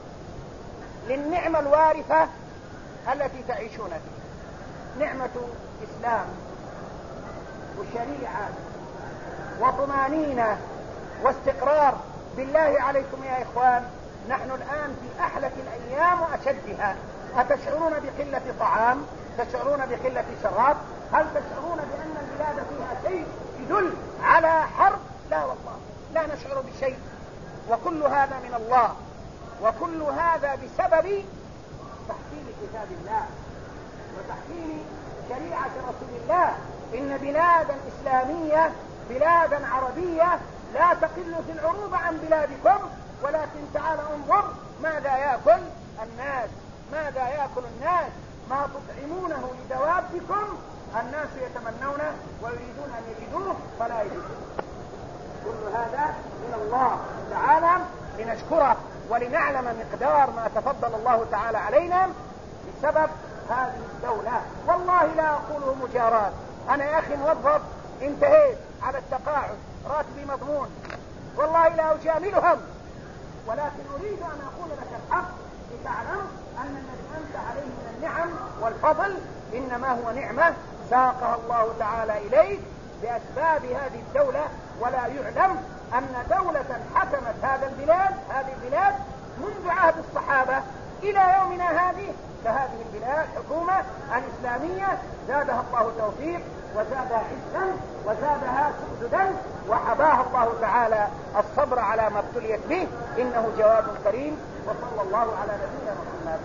للنعمة الوارثة التي تعيشون فيها، نعمة إسلام وشريعة وطمانينة واستقرار. بالله عليكم يا إخوان نحن الآن في أحلك الأيام وأشدها. أتشعرون بقلة طعام؟ تشعرون بقلة شراب؟ هل تشعرون بأن البلاد فيها شيء يدل على حرب؟ لا والله لا نشعر بشيء. وكل هذا من الله وكل هذا بسبب تحكيم كتاب الله وتحكيم شريعة رسول الله. إن بلادا إسلامية بلادا عربية لا تقل في العروبة عن بلادكم، ولكن تعال انظر ماذا يأكل الناس، ماذا يأكل الناس، ما تطعمونه لدوابكم الناس يتمنونه ويريدون أن يجدوه فلا يجدوه. كل هذا من الله تعالى لنشكره ولنعلم مقدار ما تفضل الله تعالى علينا بسبب هذه الدولة. والله لا أقوله مجارات، أنا يا أخي موظف انتهيت على التقاعد راتبي مضمون، والله لا أجاملهم، ولكن أريد أن أقول لك الحق لتعلم أن الذي أنت عليه من النعم والفضل إنما هو نعمة ساقها الله تعالى إليك بأسباب هذه الدولة. ولا يعلم أن دولة حكمت هذه البلاد منذ عهد الصحابة إلى يومنا هذه كهذه البلاد حكومة الإسلامية زادها الله توفيق وزادها عزا وزادها سؤددا وحباها الله تعالى الصبر على ما ابتليت به، إنه جواد كريم. وصلى الله على نبينا محمد.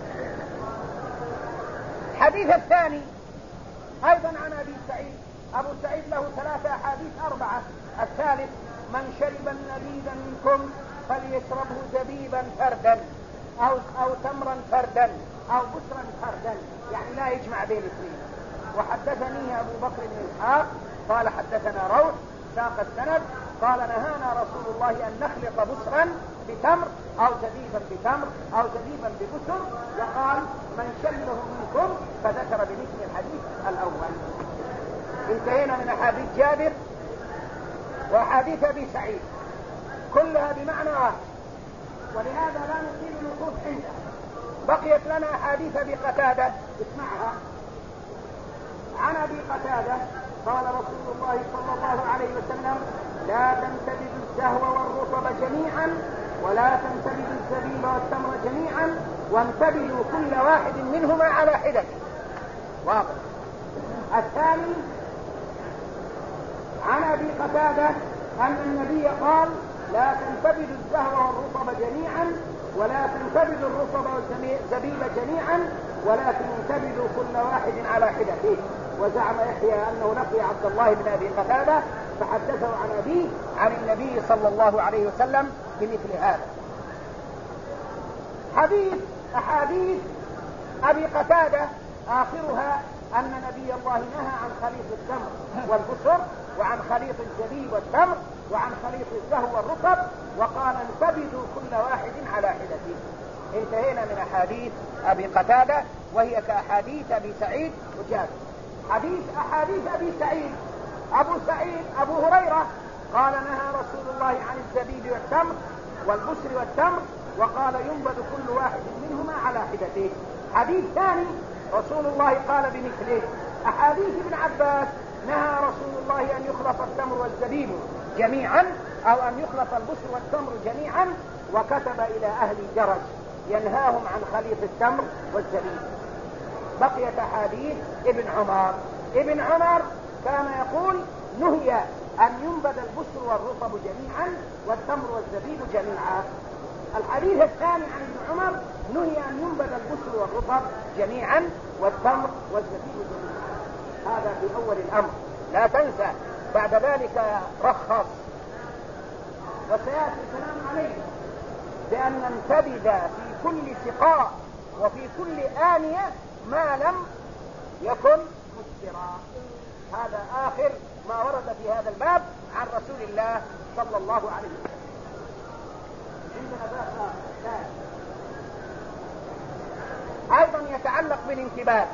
الحديث الثاني أيضا عن أبي سعيد. أبو سعيد له 3 أحاديث 4. الثالث من شرب النبيذ منكم فليشربه زبيبا فردا أو تمرا فردا أو بسرا فردا، يعني لا يجمع بين الاثنين. وحدثني أبو بكر بن إسحاق قال حدثنا روح ساق السند قال نهانا رسول الله أن نخلط بسرا بتمر أو زبيبا بتمر أو زبيبا ببسر، وقال من شربه منكم، فذكر بمثل الحديث الأول. انتهينا من أحاديث جابر وأحاديث أبي سعيد كلها بمعنى واحد، ولهذا لا نصيب الوقوف عنده. بقيت لنا أحاديث أبي قتادة، اسمعها. عن أبي قتادة قال رسول الله صلى الله عليه وسلم: لا تنتبذ الزهو والرطب جميعا، ولا تنتبذ الزبيب والتمر جميعا، وانتبذوا كل واحد منهما على حدة. واضح. الثاني عن أبي قتادة أن النبي قال: لا تنتبذ الزهو والرطب جميعا، ولا تنتبذ الرطب والزبيب جميعا، ولكن انتبذوا كل واحد على حدته. وزعم يحيى أنه لقي عبد الله بن أبي قتادة فحدثه عن أبيه عن النبي صلى الله عليه وسلم بمثل هذا. أحاديث أبي قتادة آخرها أن نبي الله نهى عن خليط التمر والبصر، وعن خليط الزبيب والتمر، وعن خليط الزهو والرطب، وقال: انتبذوا كل واحد على حدته. انتهينا من أحاديث أبي قتادة، وهي كأحاديث أبي سعيد وجابر. أحاديث أبي سعيد: أبو هريرة قال: نهى رسول الله عن الزبيب والتمر والبصر والتمر، وقال: ينبذ كل واحد منهما على حدته. حديث ثاني: رسول الله قال بمثله. أحاديث ابن عباس: نهى رسول الله أن يخلط التمر والزبيب جميعا، أو أن يخلط البصر والتمر جميعا، وكتب إلى أهل جرج ينهاهم عن خليط التمر والزبيب. بقيت أحاديث ابن عمر كان يقول: نهي أن ينبذ البصر والرطب جميعا، والتمر والزبيب جميعا. الحديث الثاني عن ابن عمر: نهي أن ينبذ البصر والرطب جميعا، والتمر والزبيب جميعا. هذا في أول الأمر. لا تنسى بعد ذلك رخص، وسيأتي الكلام عليه، بأن ننتبذ في كل سقاء وفي كل آنية ما لم يكن مسكرا. هذا آخر ما ورد في هذا الباب عن رسول الله صلى الله عليه وسلم. عندنا باب أيضا يتعلق بالانتباه.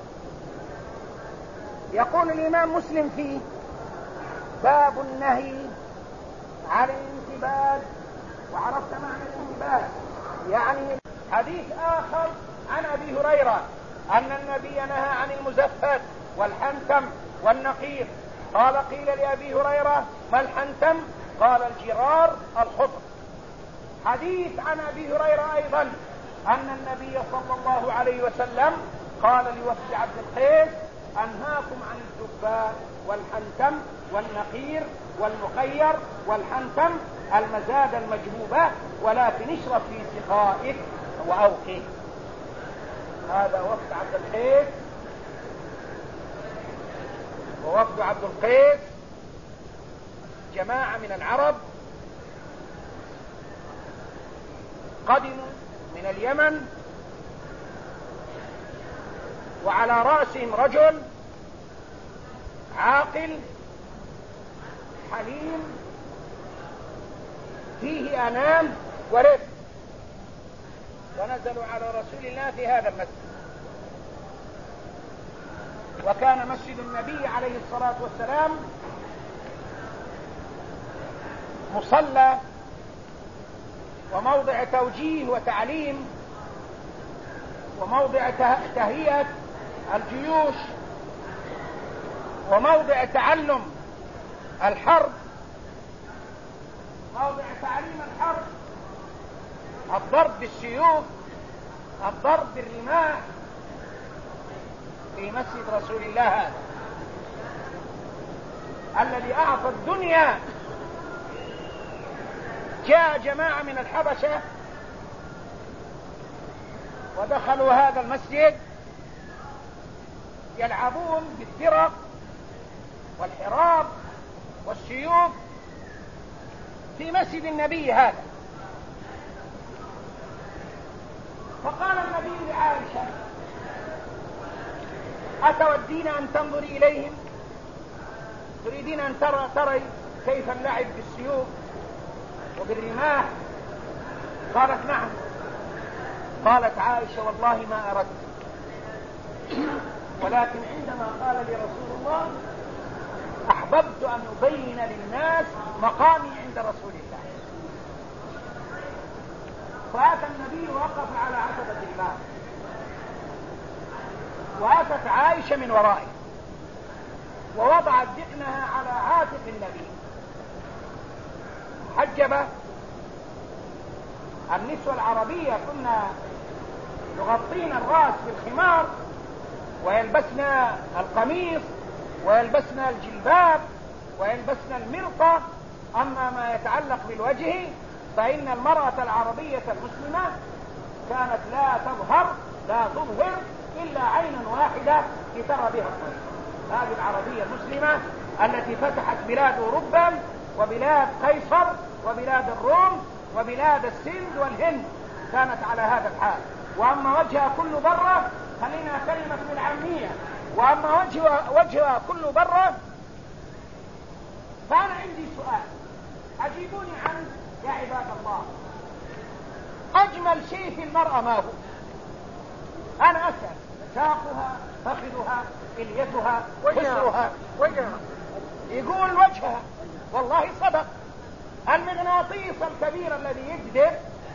يقول الإمام مسلم فيه: باب النهي عن الانتباه. وعرفت معنى الانتباه يعني. حديث آخر عن أبي هريرة أن النبي نهى عن المزفت والحنتم والنقير. قال: قيل لأبي هريرة: ما الحنتم؟ قال: الجرار الخطب. حديث عن أبي هريرة أيضا أن النبي صلى الله عليه وسلم قال لوفد عبد القيس: أنهاكم عن الدباء والحنتم والنقير والمخير. والحنتم المزاد المجبوبة، ولكن اشرب في سقائك وأوقه. هذا وفد عبد القيس، ووفد عبد القيس جماعة من العرب قدموا من اليمن، وعلى رأسهم رجل عاقل حليم فيه أنام ورفق، ونزلوا على رسول الله في هذا المسجد. وكان مسجد النبي عليه الصلاة والسلام مصلى وموضع توجيه وتعليم وموضع تهيئة الجيوش وموضع تعلم الحرب، موضع تعليم الحرب، الضرب بالسيوف، الضرب بالرماح، في مسجد رسول الله هذا الذي أعطى الدنيا. جاء جماعة من الحبشة ودخلوا هذا المسجد يلعبون بالدرق والحراب والسيوف في مسجد النبي هذا. فقال النبي لعائشة: أتودين أن تنظري إليهم؟ تريدين أن تري كيف اللعب بالسيوف وبالرماح؟ قالت: نعم. قالت عائشة: والله ما أردت، ولكن عندما قال لي رسول الله أحببت أن أبين للناس مقامي عند رسول الله. فأتى النبي وقف على عتبة الباب، وأتت عائشة من ورائه ووضعت دقنها على عاتق النبي حجبه. النسوة العربية كنا يغطين الرأس بالخمار ويلبسن القميص ويلبسن الجلباب ويلبسن المرطة. أما ما يتعلق بالوجه فإن المرأة العربية المسلمة كانت لا تظهر إلا عينا واحدة لترى بها الطريق. هذه العربية المسلمة التي فتحت بلاد أوروبا وبلاد قيصر وبلاد الروم وبلاد السند والهند كانت على هذا الحال. وأما وجهها كل برة، خلينا كلمة بالعامية، وأما وجهها كل برة. فأنا عندي سؤال أجيبوني عنه يا عباد الله. أجمل شيء في المرأة ما هو؟ أنا أسأل. ساقها، فخذها، إليتها، خسرها، وجهها. يقول وجهها. والله صدق. المغناطيس الكبير الذي يجذب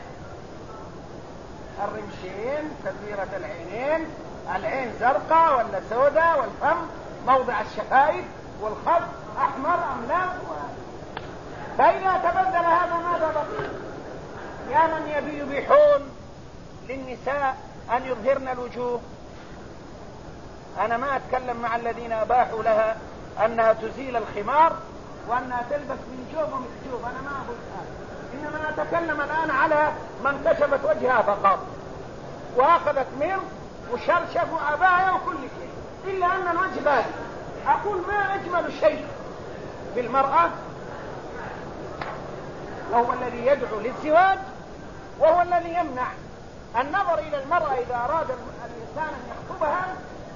الرمشين، كثيرة العينين، العين زرقاء ولا سوداء، والفم موضع الشفائف، والخد أحمر أم لا. فإذا تبدل هذا ماذا بقي؟ يا من يبيحون للنساء أن يظهرن الوجوه. أنا ما أتكلم مع الذين أباحوا لها أنها تزيل الخمار وأنها تلبس من جوب ومن جوب، أنا ما أقول هذا. إنما أتكلم الآن على من كشفت وجهها فقط وأخذت مر وشرشف وعباية وكل شيء، إلا أن الوجه بارد. أقول ما أجمل شيء بالمرأة، وهو الذي يدعو للزواج، وهو الذي يمنع النظر إلى المرأة إذا أراد الإنسان أن يخطبها.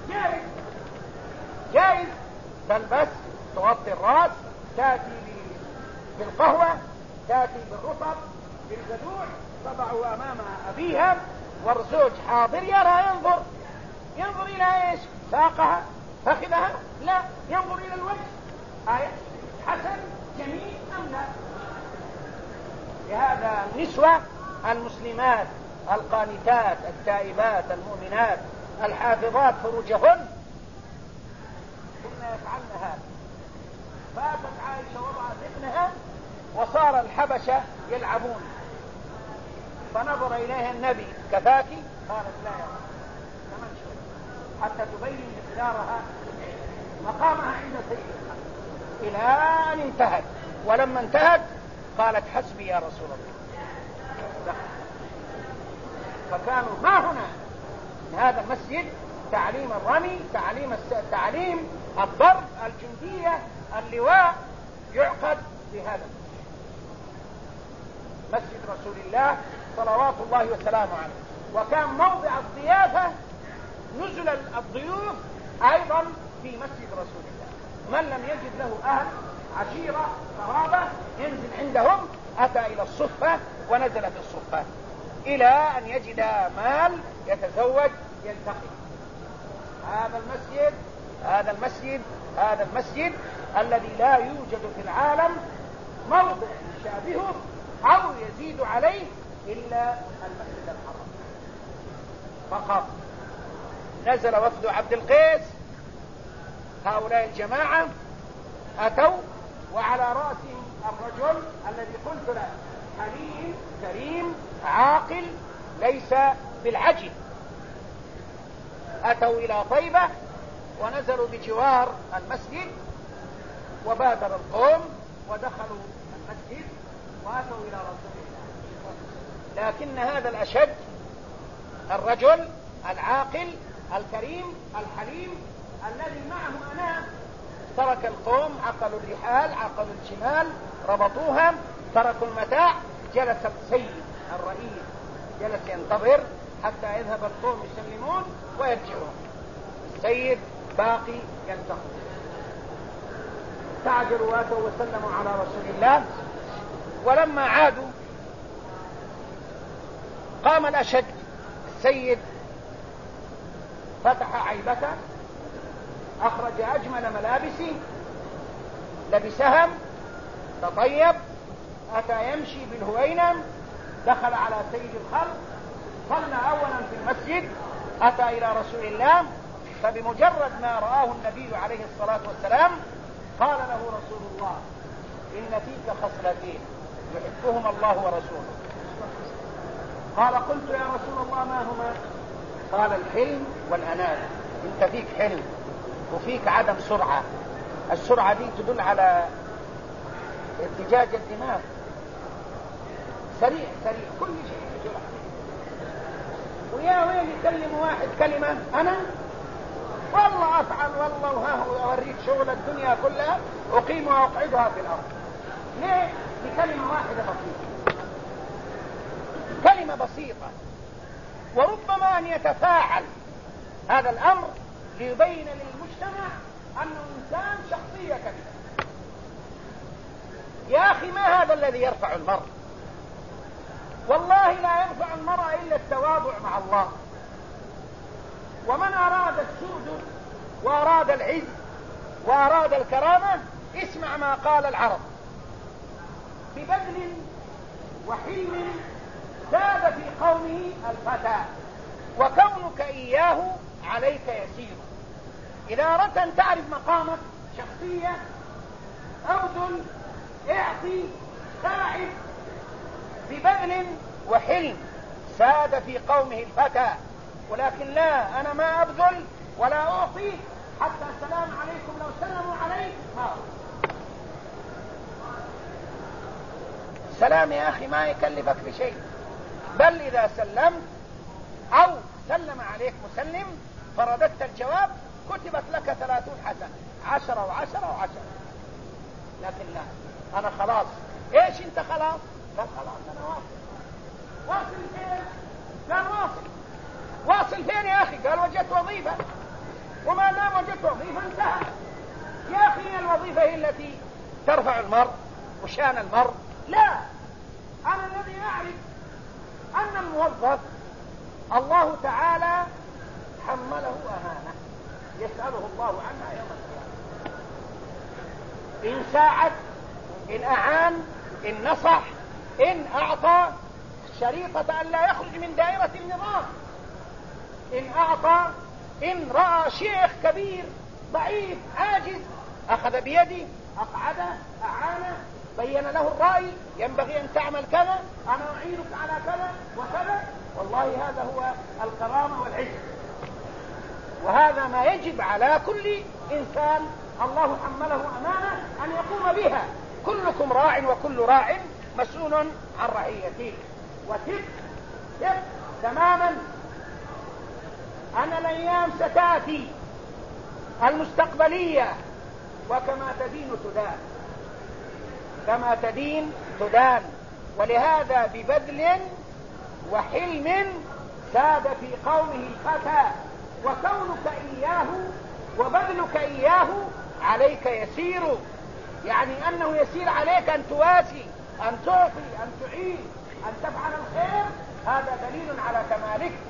جائز تلبس، تغطي الرأس، تأتي بالقهوة، تأتي بالرطب، بالجذوع، تضع أمامها أبيها والزوج حاضر يرى، ينظر إلى إيش؟ ساقها، فخذها؟ لا، ينظر إلى الوجه، حسن جميل أم لا. لهذا النسوة المسلمات القانتات التائبات المؤمنات الحافظات فروجهن كنا يفعلن هذا. فاتت عائشة وضعت ابنها وصار الحبشة يلعبون، فنظر إليها النبي: كفاكي؟ قالت: لا يا رب، كمان شوي حتى تبين مقدارها مقامها عند سيدها، إلى أن انتهت. ولما انتهت قالت: حسبي يا رسول الله. فكانوا ها هنا من هذا المسجد تعليم الرمي، تعليم الضرب، الجندية، اللواء يعقد في هذا مسجد رسول الله صلوات الله وسلامه عليه. وكان موضع الضيافة نزل الضيوف أيضا في مسجد رسول الله. من لم يجد له أهل، عشيرة، قرابة، ينزل عندهم، أتى إلى الصفة ونزل في الصفة إلى أن يجد مال يتزوج يلتقي. هذا المسجد الذي لا يوجد في العالم موضع يشابهه أو يزيد عليه إلا المسجد الحرام فقط. نزل وفد عبد القيس، هؤلاء الجماعة أتوا وعلى رأسهم الرجل الذي قلت له: حليم كريم عاقل ليس بالعجل. أتوا إلى طيبة ونزلوا بجوار المسجد، وبادر القوم ودخلوا المسجد وأتوا إلى رسول الله. لكن هذا الأشد، الرجل العاقل الكريم الحليم الذي معه أنا، ترك القوم، عقلوا الرحال، عقلوا الجمال، ربطوها، تركوا المتاع. جلس السيد الرئيس، جلس ينتظر حتى يذهب القوم يسلمون ويرجعون. السيد باقي ينتظر. تعجلوا واتوا وسلموا على رسول الله. ولما عادوا قام الأشد. السيد فتح عيبته، أخرج أجمل ملابسه، لبسها، تطيب، أتى يمشي بالهوينم، دخل على سيد الخلق، صلى أولا في المسجد، أتى إلى رسول الله، فبمجرد ما رآه النبي عليه الصلاة والسلام قال له رسول الله: إن فيك خصلتين يحبهما الله ورسوله. قال: قلت يا رسول الله ما هما؟ قال: الحلم والأنات. انت فيك حلم وفيك عدم سرعة. السرعة دي تدل على ارتجاج الدماغ، سريع سريع كل شيء بسرعة. ويا وين يكلم واحد كلمة أنا والله أفعل والله وها أوريك شغل الدنيا كلها أقيم وأقعدها في الأرض. ليه؟ بكلمة واحدة بسيطة، كلمة بسيطة. وربما أن يتفاعل هذا الأمر ليبين للمجتمع أنه إنسان شخصية كبيرة. يا أخي ما هذا الذي يرفع المرء؟ والله لا يرفع المرء إلا التواضع مع الله. ومن أراد السعد وأراد العز وأراد الكرامة اسمع ما قال العرب: ببذل وحلم زاد في قومه الفتى، وكونك إياه عليك يسير. إذا أردت أن تعرف مقامك شخصية أبذل، اعطي، ساعد. ببذل وحلم ساد في قومه الفتى، ولكن لا، أنا ما أبذل ولا أعطي حتى السلام عليكم لو سلموا علي ما أعطي. سلام يا أخي ما يكلفك بشيء، بل إذا سلمت أو سلم عليك مسلم فرددت الجواب كتبت لك 30 حسنة، 10 و10 و10. لكن لا، أنا خلاص. إيش أنت خلاص؟ لا خلاص أنا واصل. واصل فين؟ قال واصل فين يا أخي؟ قال وجدت وظيفة. وما دام وجدت وظيفة انتهى. يا أخي الوظيفة هي التي ترفع المرء وشان المرء. لا، أنا الذي أعرف أن الموظف الله تعالى حمله أمانة يسأله الله عنها يوم القيامة. إن ساعد، إن أعان، إن نصح، إن أعطى، شريطة أن لا يخرج من دائرة النظام. إن أعطى، إن رأى شيخ كبير ضعيف عاجز أخذ بيدي، أقعده، أعانه، بين له الرأي، ينبغي أن تعمل كذا، أنا أعينك على كذا وكذا. والله هذا هو الكرامة والعز، وهذا ما يجب على كل إنسان الله حمله أمانة أن يقوم بها. كلكم راع وكل راع مسؤول عن رعيته. وثق تماما أن الأيام ستأتي المستقبلية، وكما تدين تدان، كما تدين تدان. ولهذا ببذل وحلم ساد في قومه الفتى، وكونك إياه وبذلك إياه عليك يسير، يعني أنه يسير عليك أن تواسي، أن تعطي، أن تعين، أن تفعل الخير. هذا دليل على كمالك